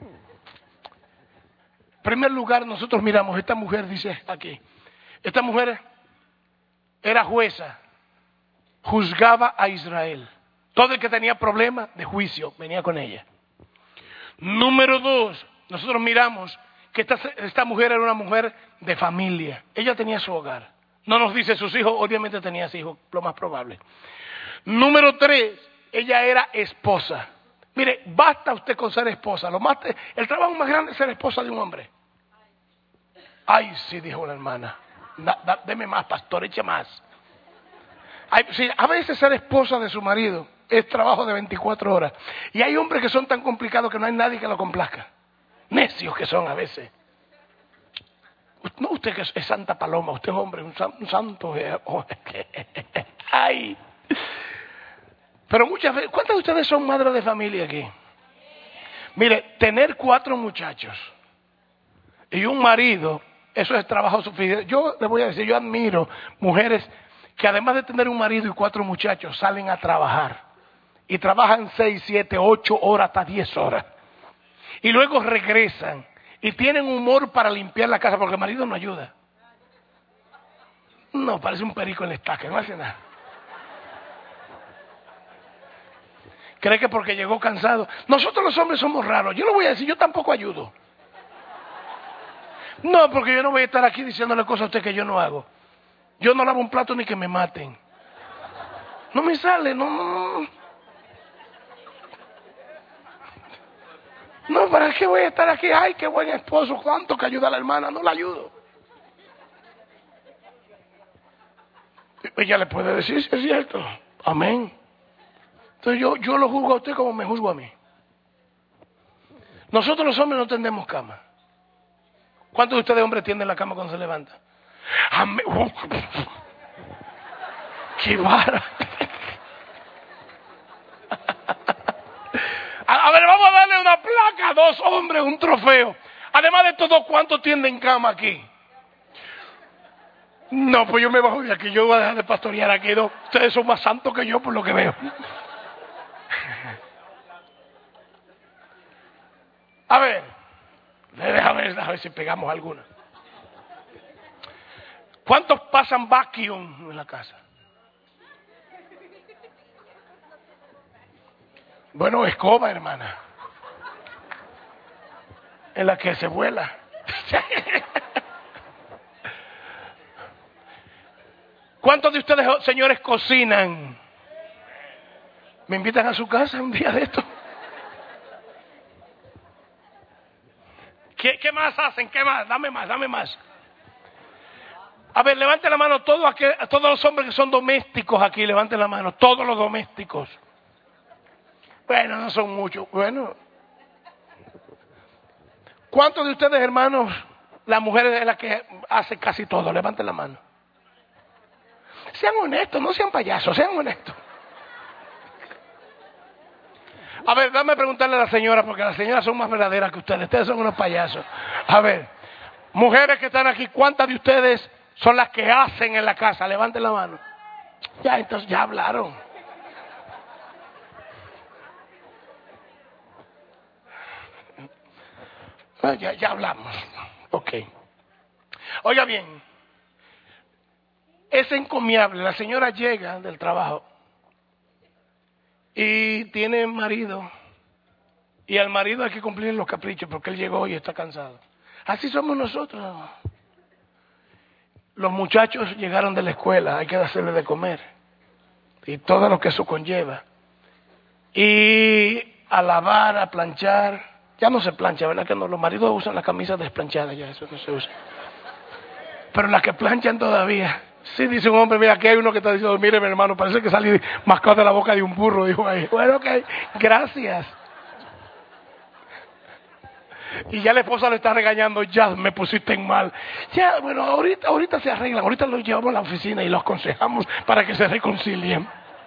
En primer lugar, nosotros miramos, esta mujer dice aquí, esta mujer era jueza, juzgaba a Israel. Todo el que tenía problemas de juicio venía con ella. Número dos, nosotros miramos que esta, esta mujer era una mujer de familia. Ella tenía su hogar. No nos dice sus hijos, obviamente tenía hijos, lo más probable. Número tres, ella era esposa. Mire, basta usted con ser esposa. Lo más, el trabajo más grande es ser esposa de un hombre. Ay, sí, dijo la hermana. Da, da, deme más, pastor, eche más. Ay, sí, a veces ser esposa de su marido es trabajo de veinticuatro horas. Y hay hombres que son tan complicados que no hay nadie que lo complazca. Necios que son a veces. No, usted que es Santa Paloma, usted es hombre, un, un santo. Ay. Pero muchas veces, ¿cuántas de ustedes son madres de familia aquí? Mire, tener cuatro muchachos y un marido, eso es trabajo suficiente. Yo le voy a decir, yo admiro mujeres que además de tener un marido y cuatro muchachos, salen a trabajar. Y trabajan seis, siete, ocho horas, hasta diez horas. Y luego regresan y tienen humor para limpiar la casa, porque el marido no ayuda. No, parece un perico en la estaca, no hace nada. Cree que porque llegó cansado. Nosotros los hombres somos raros. Yo lo voy a decir, yo tampoco ayudo. No, porque yo no voy a estar aquí diciéndole cosas a usted que yo no hago. Yo no lavo un plato ni que me maten. No me sale, no, no, no. No, ¿para qué voy a estar aquí? Ay, qué buen esposo, cuánto que ayuda a la hermana, no la ayudo. Ella le puede decir si es cierto. Amén. Entonces yo, yo lo juzgo a usted como me juzgo a mí. Nosotros los hombres no tendemos cama. ¿Cuántos de ustedes hombres tienden la cama cuando se levanta? Amén. Uh, ¡qué vara! A, a ver, vamos a darle una placa a dos hombres, un trofeo. Además de todo, ¿cuántos tienden cama aquí? No, pues yo me bajo de aquí. Yo voy a dejar de pastorear aquí. No. Ustedes son más santos que yo por lo que veo. A ver, déjame ver, a ver si pegamos alguna. ¿Cuántos pasan vacuum en la casa? Bueno, escoba, hermana. En la que se vuela. ¿Cuántos de ustedes, señores, cocinan? ¿Me invitan a su casa un día de esto? ¿Qué, qué más hacen? ¿Qué más? Dame más, dame más. A ver, levante la mano todos, aquel, todos los hombres que son domésticos aquí, levanten la mano, todos los domésticos. Bueno, no son muchos. Bueno, ¿cuántos de ustedes, hermanos, la mujer es la que hace casi todo? Levanten la mano. Sean honestos, no sean payasos, sean honestos. A ver, dame preguntarle a la señora, porque las señoras son más verdaderas que ustedes. Ustedes son unos payasos. A ver, mujeres que están aquí, ¿cuántas de ustedes son las que hacen en la casa? Levanten la mano. Ya, entonces ya hablaron. Ah, ya, ya hablamos. Ok. Oiga bien, es encomiable. La señora llega del trabajo y tiene marido, y al marido hay que cumplir los caprichos porque él llegó y está cansado. Así somos nosotros. Los muchachos llegaron de la escuela, hay que hacerles de comer y todo lo que eso conlleva. Y a lavar, a planchar. Ya no se plancha, ¿verdad? Que no, los maridos usan las camisas desplanchadas, ya eso no se usa. Pero las que planchan todavía. Sí, dice un hombre, mira, aquí hay uno que está diciendo, mire mi hermano, parece que salí mascado de la boca de un burro, dijo ahí. Bueno, ok, gracias. Y ya la esposa le está regañando, ya me pusiste en mal. Ya, bueno, ahorita, ahorita se arreglan, ahorita los llevamos a la oficina y los aconsejamos para que se reconcilien.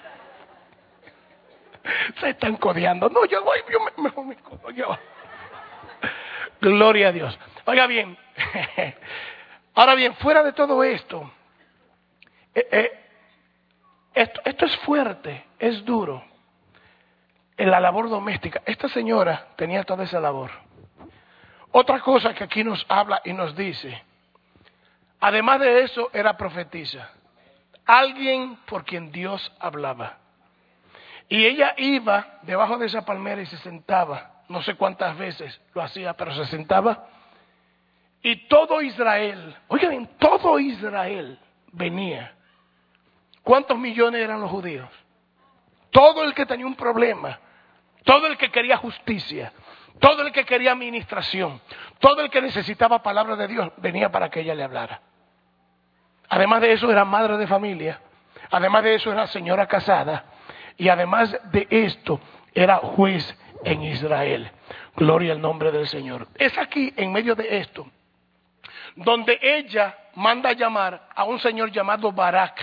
Se están codeando. No, yo voy, yo me, mejor me codo yo. Gloria a Dios. Oiga bien, ahora bien, fuera de todo esto, eh, eh, esto, esto es fuerte, es duro. En la labor doméstica, esta señora tenía toda esa labor. Otra cosa que aquí nos habla y nos dice, además de eso, era profetisa. Alguien por quien Dios hablaba. Y ella iba debajo de esa palmera y se sentaba. No sé cuántas veces lo hacía, pero se sentaba. Y todo Israel, oigan, todo Israel venía. ¿Cuántos millones eran los judíos? Todo el que tenía un problema, todo el que quería justicia, todo el que quería administración, todo el que necesitaba palabra de Dios, venía para que ella le hablara. Además de eso, era madre de familia. Además de eso, era señora casada. Y además de esto, era juez en Israel. Gloria al nombre del Señor. Es aquí, en medio de esto, donde ella manda a llamar a un señor llamado Barak.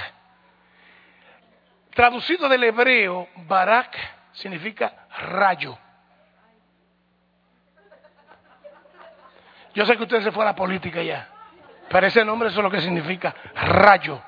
Traducido del hebreo, Barak significa rayo. Yo sé que usted se fue a la política ya, pero ese nombre eso es lo que significa, rayo.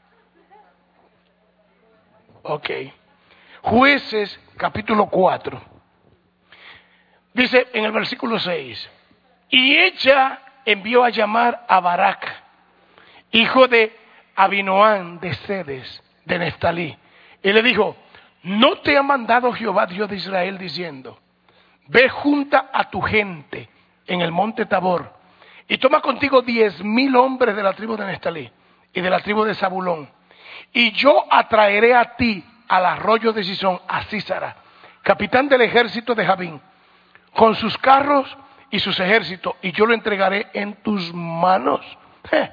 Ok. Jueces, capítulo cuatro. Dice en el versículo seis, y ella envió a llamar a Barak, hijo de Abinoam de Sedes, de Neftalí, y le dijo, ¿no te ha mandado Jehová Dios de Israel diciendo, ve junta a tu gente en el monte Tabor, y toma contigo diez mil hombres de la tribu de Neftalí y de la tribu de Zabulón, y yo atraeré a ti al arroyo de Sisón, a Sísara, capitán del ejército de Jabín, con sus carros y sus ejércitos, y yo lo entregaré en tus manos. Eh.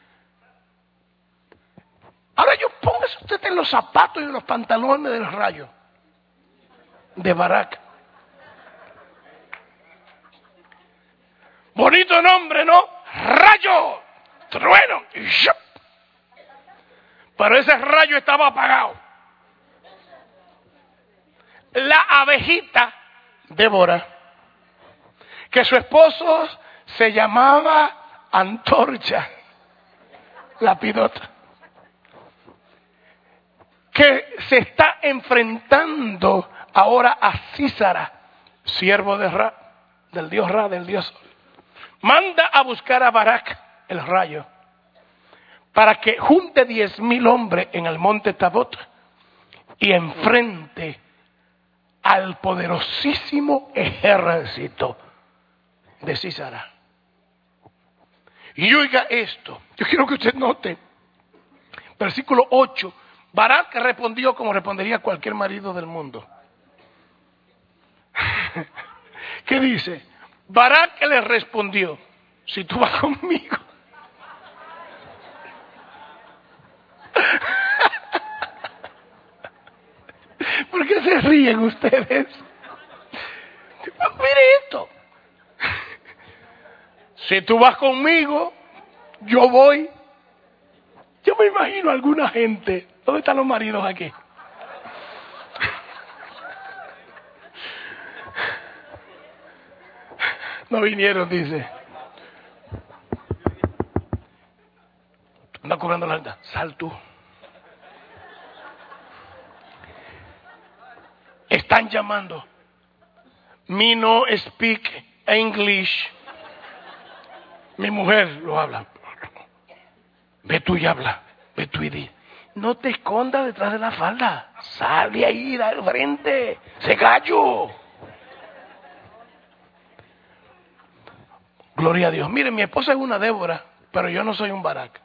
Ahora yo póngase usted en los zapatos y en los pantalones del rayo de Barak. Bonito nombre, ¿no? Rayo, trueno, y ¡shup! Pero ese rayo estaba apagado. La abejita Débora, que su esposo se llamaba Antorcha, la pidota, que se está enfrentando ahora a Sísara, siervo de Ra, del dios Ra, del dios Sol. Manda a buscar a Barak, el rayo, para que junte diez mil hombres en el monte Tabot y enfrente al poderosísimo ejército de Sísara. Y oiga esto, yo quiero que usted note, versículo ocho, Barak respondió como respondería cualquier marido del mundo. ¿Qué dice? Barak le respondió, si tú vas conmigo. ¿Por qué se ríen ustedes? Mire esto. Si tú vas conmigo, yo voy. Yo me imagino a alguna gente. ¿Dónde están los maridos aquí? No vinieron, dice. Anda cobrando la renta. Sal tú. Están llamando. Me no speak English. Mi mujer lo habla. Ve tú y habla. Ve tú y di. No te escondas detrás de la falda. Sal de ahí, da al frente. Se gallo. Gloria a Dios. Mire, mi esposa es una Débora, pero yo no soy un Barak.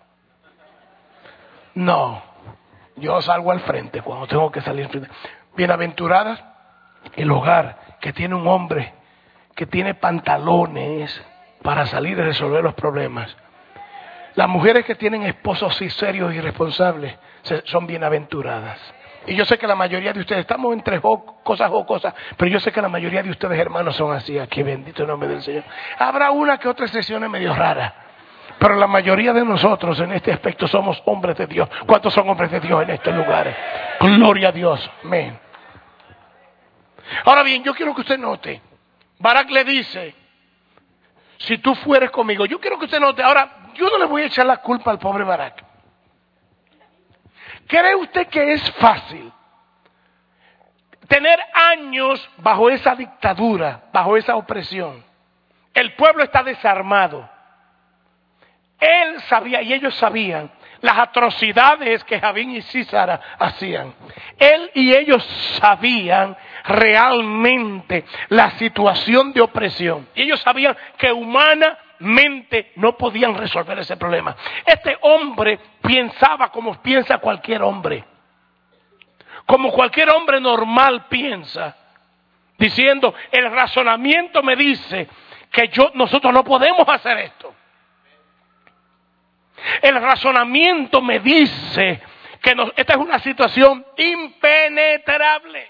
No. Yo salgo al frente cuando tengo que salir al frente. Bienaventuradas El hogar que tiene un hombre que tiene pantalones para salir y resolver los problemas. Las mujeres que tienen esposos así serios y responsables son bienaventuradas. Y yo sé que la mayoría de ustedes, estamos entre jo- cosas jocosas, pero yo sé que la mayoría de ustedes, hermanos, son así. Aquí, bendito el nombre del Señor. Habrá una que otra excepción medio rara, pero la mayoría de nosotros en este aspecto somos hombres de Dios. ¿Cuántos son hombres de Dios en estos lugares? Gloria a Dios. Amén. Ahora bien, yo quiero que usted note, Barak le dice, si tú fueres conmigo, yo quiero que usted note, ahora, yo no le voy a echar la culpa al pobre Barak. ¿Cree usted que es fácil tener años bajo esa dictadura, bajo esa opresión? El pueblo está desarmado. Él sabía y ellos sabían las atrocidades que Jabín y Sísara hacían. Él y ellos sabían realmente la situación de opresión. Y ellos sabían que humanamente no podían resolver ese problema. Este hombre pensaba como piensa cualquier hombre. Como cualquier hombre normal piensa. Diciendo, el razonamiento me dice que yo, nosotros no podemos hacer esto. El razonamiento me dice que nos, esta es una situación impenetrable.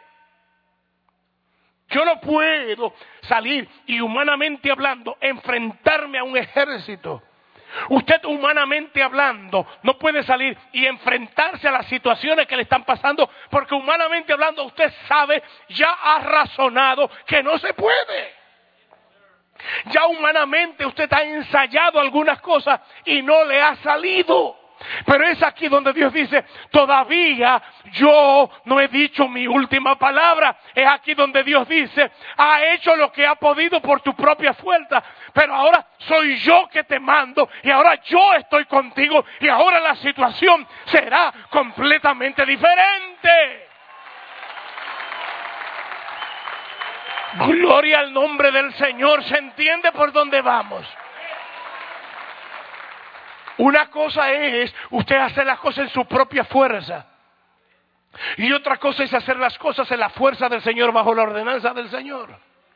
Yo no puedo salir y humanamente hablando enfrentarme a un ejército. Usted humanamente hablando no puede salir y enfrentarse a las situaciones que le están pasando porque humanamente hablando usted sabe, ya ha razonado que no se puede. Ya humanamente usted ha ensayado algunas cosas y no le ha salido. Pero es aquí donde Dios dice, todavía yo no he dicho mi última palabra. Es aquí donde Dios dice, ha hecho lo que ha podido por tu propia fuerza. Pero ahora soy yo que te mando y ahora yo estoy contigo y ahora la situación será completamente diferente. Gloria al nombre del Señor. ¿Se entiende por dónde vamos? Una cosa es usted hacer las cosas en su propia fuerza. Y otra cosa es hacer las cosas en la fuerza del Señor, bajo la ordenanza del Señor.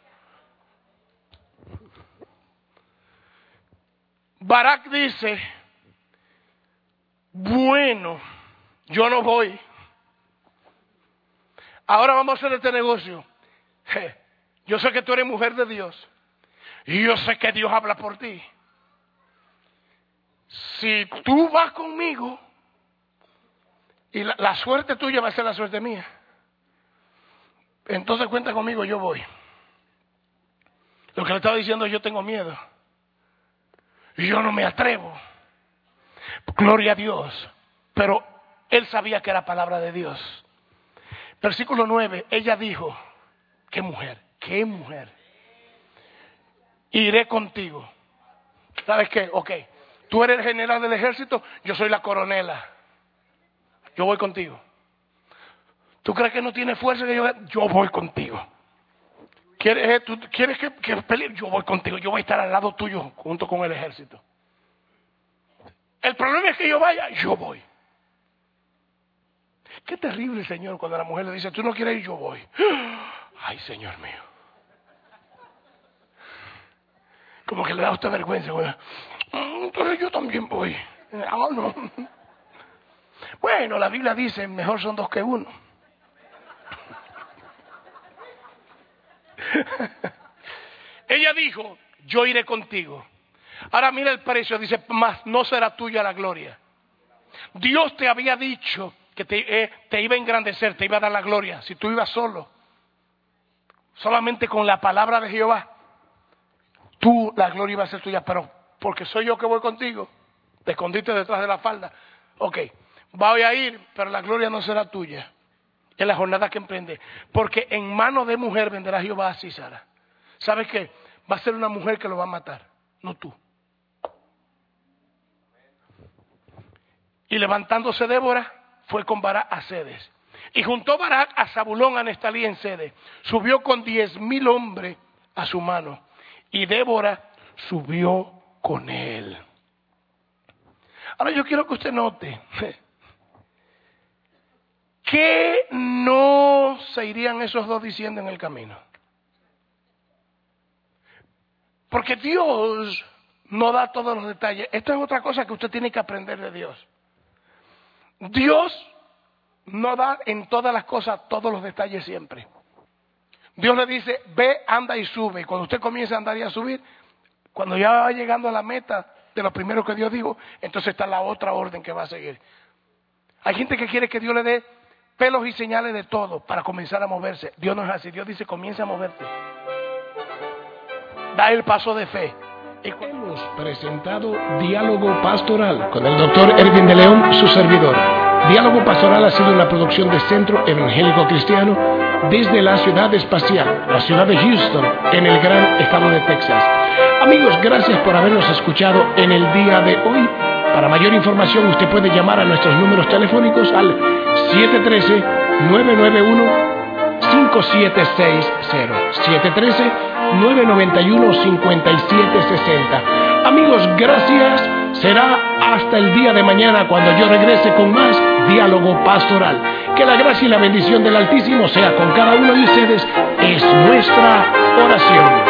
Barak dice, bueno, yo no voy. Ahora vamos a hacer este negocio. Yo sé que tú eres mujer de Dios. Y yo sé que Dios habla por ti. Si tú vas conmigo, y la, la suerte tuya va a ser la suerte mía, entonces cuenta conmigo, yo voy. Lo que le estaba diciendo, yo tengo miedo. Y yo no me atrevo. Gloria a Dios. Pero él sabía que era palabra de Dios. Versículo nueve, ella dijo, ¿qué mujer? ¿Qué mujer? Iré contigo. ¿Sabes qué? Ok. Tú eres el general del ejército, yo soy la coronela. Yo voy contigo. ¿Tú crees que no tiene fuerza que yo? Yo voy contigo. ¿Quieres, eh, tú, ¿quieres que, que pelee? Yo voy contigo. Yo voy a estar al lado tuyo junto con el ejército. El problema es que yo vaya, yo voy. Qué terrible, Señor, cuando la mujer le dice, tú no quieres ir, yo voy. Ay, Señor mío. Como que le da a usted vergüenza. Bueno, entonces yo también voy. Ah, no. Bueno, la Biblia dice, mejor son dos que uno. Ella dijo, yo iré contigo. Ahora mira el precio, dice, mas no será tuya la gloria. Dios te había dicho que te, eh, te iba a engrandecer, te iba a dar la gloria. Si tú ibas solo, solamente con la palabra de Jehová, tú, la gloria iba a ser tuya. Pero porque soy yo que voy contigo, te escondiste detrás de la falda. Ok, voy a ir, pero la gloria no será tuya en la jornada que emprende. Porque en mano de mujer venderá Jehová a Sísara. ¿Sabes qué? Va a ser una mujer que lo va a matar, no tú. Y levantándose Débora, fue con Barak a Cedes. Y juntó Barak a Zabulón, a Neftalí en Cedes. Subió con diez mil hombres a su mano. Y Débora subió con él. Ahora yo quiero que usted note ¿qué no se irían esos dos diciendo en el camino? Porque Dios no da todos los detalles. Esto es otra cosa que usted tiene que aprender de Dios. Dios no da en todas las cosas todos los detalles siempre. Dios le dice, ve, anda y sube. Y cuando usted comienza a andar y a subir, cuando ya va llegando a la meta de lo primero que Dios dijo, entonces está la otra orden que va a seguir. Hay gente que quiere que Dios le dé pelos y señales de todo para comenzar a moverse. Dios no es así. Dios dice, comienza a moverte. Da el paso de fe. Y hemos presentado Diálogo Pastoral con el doctor Erwin de León, su servidor. Diálogo Pastoral ha sido una producción de Centro Evangélico Cristiano desde la ciudad espacial, la ciudad de Houston, en el gran estado de Texas. Amigos, gracias por habernos escuchado en el día de hoy. Para mayor información usted puede llamar a nuestros números telefónicos al siete uno tres, nueve nueve uno, cinco siete seis cero, siete uno tres, nueve nueve uno, cinco siete seis cero. Amigos, gracias. Será hasta el día de mañana cuando yo regrese con más Diálogo Pastoral. Que la gracia y la bendición del Altísimo sea con cada uno de ustedes. Es nuestra oración.